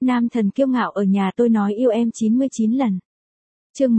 Nam thần kiêu ngạo ở nhà tôi nói yêu em 99 lần. Chương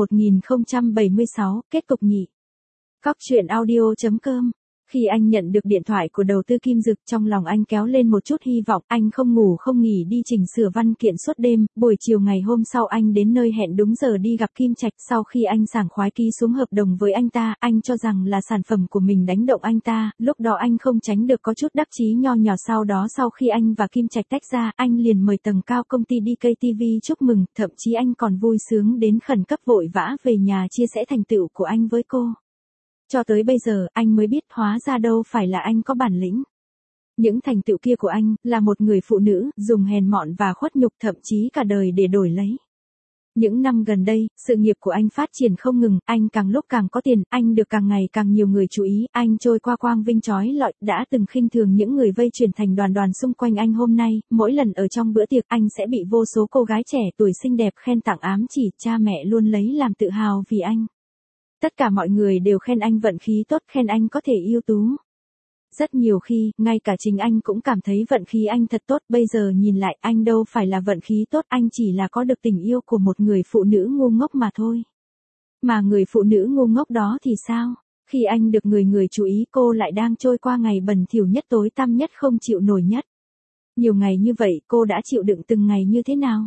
1076, kết cục nhị. Cóc truyện audio.com. Khi anh nhận được điện thoại của đầu tư Kim Dực, trong lòng anh kéo lên một chút hy vọng. Anh không ngủ không nghỉ đi chỉnh sửa văn kiện suốt đêm. Buổi chiều ngày hôm sau anh đến nơi hẹn đúng giờ đi gặp Kim Trạch. Sau khi anh sảng khoái ký xuống hợp đồng với anh ta, anh cho rằng là sản phẩm của mình đánh động anh ta. Lúc đó anh không tránh được có chút đắc chí nho nhỏ. Sau đó sau khi anh và Kim Trạch tách ra, anh liền mời tầng cao công ty DKTV chúc mừng. Thậm chí anh còn vui sướng đến khẩn cấp vội vã về nhà chia sẻ thành tựu của anh với cô. Cho tới bây giờ, anh mới biết hóa ra đâu phải là anh có bản lĩnh. Những thành tựu kia của anh, là một người phụ nữ, dùng hèn mọn và khuất nhục thậm chí cả đời để đổi lấy. Những năm gần đây, sự nghiệp của anh phát triển không ngừng, anh càng lúc càng có tiền, anh được càng ngày càng nhiều người chú ý, anh trôi qua quang vinh chói lọi, đã từng khinh thường những người vây chuyển thành đoàn đoàn xung quanh anh hôm nay, mỗi lần ở trong bữa tiệc anh sẽ bị vô số cô gái trẻ tuổi xinh đẹp khen tặng ám chỉ, cha mẹ luôn lấy làm tự hào vì anh. Tất cả mọi người đều khen anh vận khí tốt, khen anh có thể ưu tú. Rất nhiều khi, ngay cả chính anh cũng cảm thấy vận khí anh thật tốt, bây giờ nhìn lại anh đâu phải là vận khí tốt, anh chỉ là có được tình yêu của một người phụ nữ ngu ngốc mà thôi. Mà người phụ nữ ngu ngốc đó thì sao? Khi anh được người chú ý, cô lại đang trôi qua ngày bẩn thỉu nhất, tối tăm nhất, không chịu nổi nhất. Nhiều ngày như vậy, cô đã chịu đựng từng ngày như thế nào?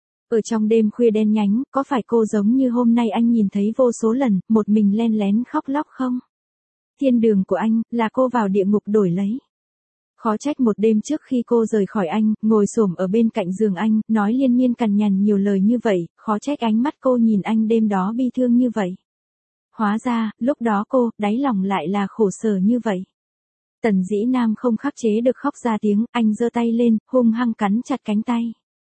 Ở trong đêm khuya đen nhánh, có phải cô giống như hôm nay anh nhìn thấy vô số lần, một mình len lén khóc lóc không? Thiên đường của anh, là cô vào địa ngục đổi lấy. Khó trách một đêm trước khi cô rời khỏi anh, ngồi xổm ở bên cạnh giường anh, nói liên miên cằn nhằn nhiều lời như vậy, khó trách ánh mắt cô nhìn anh đêm đó bi thương như vậy. Hóa ra, lúc đó cô, đáy lòng lại là khổ sở như vậy. Tần Dĩ Nam không khắc chế được khóc ra tiếng, anh giơ tay lên, hung hăng cắn chặt cánh tay.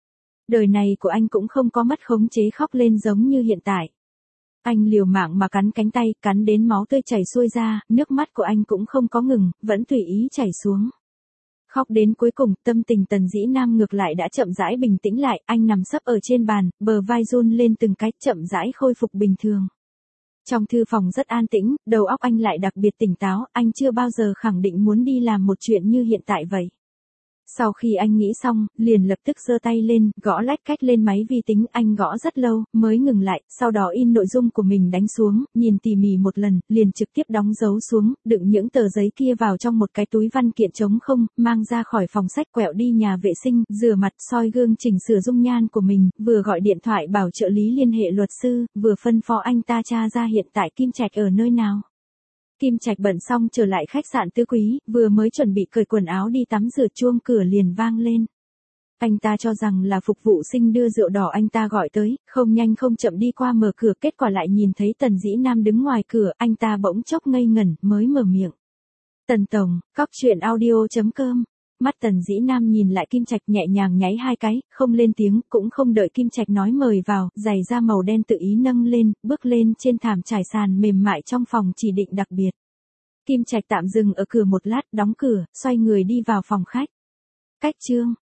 Đời này của anh cũng không có mất khống chế khóc lên giống như hiện tại. Anh liều mạng mà cắn cánh tay, cắn đến máu tươi chảy xuôi ra, nước mắt của anh cũng không có ngừng, vẫn tùy ý chảy xuống. Khóc đến cuối cùng, tâm tình Tần Dĩ Nam ngược lại đã chậm rãi bình tĩnh lại, anh nằm sấp ở trên bàn, bờ vai run lên từng cái, chậm rãi khôi phục bình thường. Trong thư phòng rất an tĩnh, đầu óc anh lại đặc biệt tỉnh táo, anh chưa bao giờ khẳng định muốn đi làm một chuyện như hiện tại vậy. Sau khi anh nghĩ xong, liền lập tức giơ tay lên, gõ lách cách lên máy vi tính, anh gõ rất lâu, mới ngừng lại, sau đó in nội dung của mình đánh xuống, nhìn tỉ mỉ một lần, liền trực tiếp đóng dấu xuống, đựng những tờ giấy kia vào trong một cái túi văn kiện trống không, mang ra khỏi phòng sách, quẹo đi nhà vệ sinh, rửa mặt, soi gương chỉnh sửa dung nhan của mình, vừa gọi điện thoại bảo trợ lý liên hệ luật sư, vừa phân phó anh ta tra ra hiện tại Kim Trạch ở nơi nào. Kim Trạch bận xong trở lại khách sạn Tứ Quý, vừa mới chuẩn bị cởi quần áo đi tắm rửa, chuông cửa liền vang lên. Anh ta cho rằng là phục vụ sinh đưa rượu đỏ anh ta gọi tới, không nhanh không chậm đi qua mở cửa, kết quả lại nhìn thấy Tần Dĩ Nam đứng ngoài cửa, anh ta bỗng chốc ngây ngẩn, mới mở miệng. Tần Tổng, cóc truyện audio.com. Mắt Tần Dĩ Nam nhìn lại Kim Trạch, nhẹ nhàng nháy hai cái, không lên tiếng, cũng không đợi Kim Trạch nói mời vào, giày da màu đen tự ý nâng lên, bước lên trên thảm trải sàn mềm mại trong phòng chỉ định đặc biệt. Kim Trạch tạm dừng ở cửa một lát, đóng cửa, xoay người đi vào phòng khách. Cách chương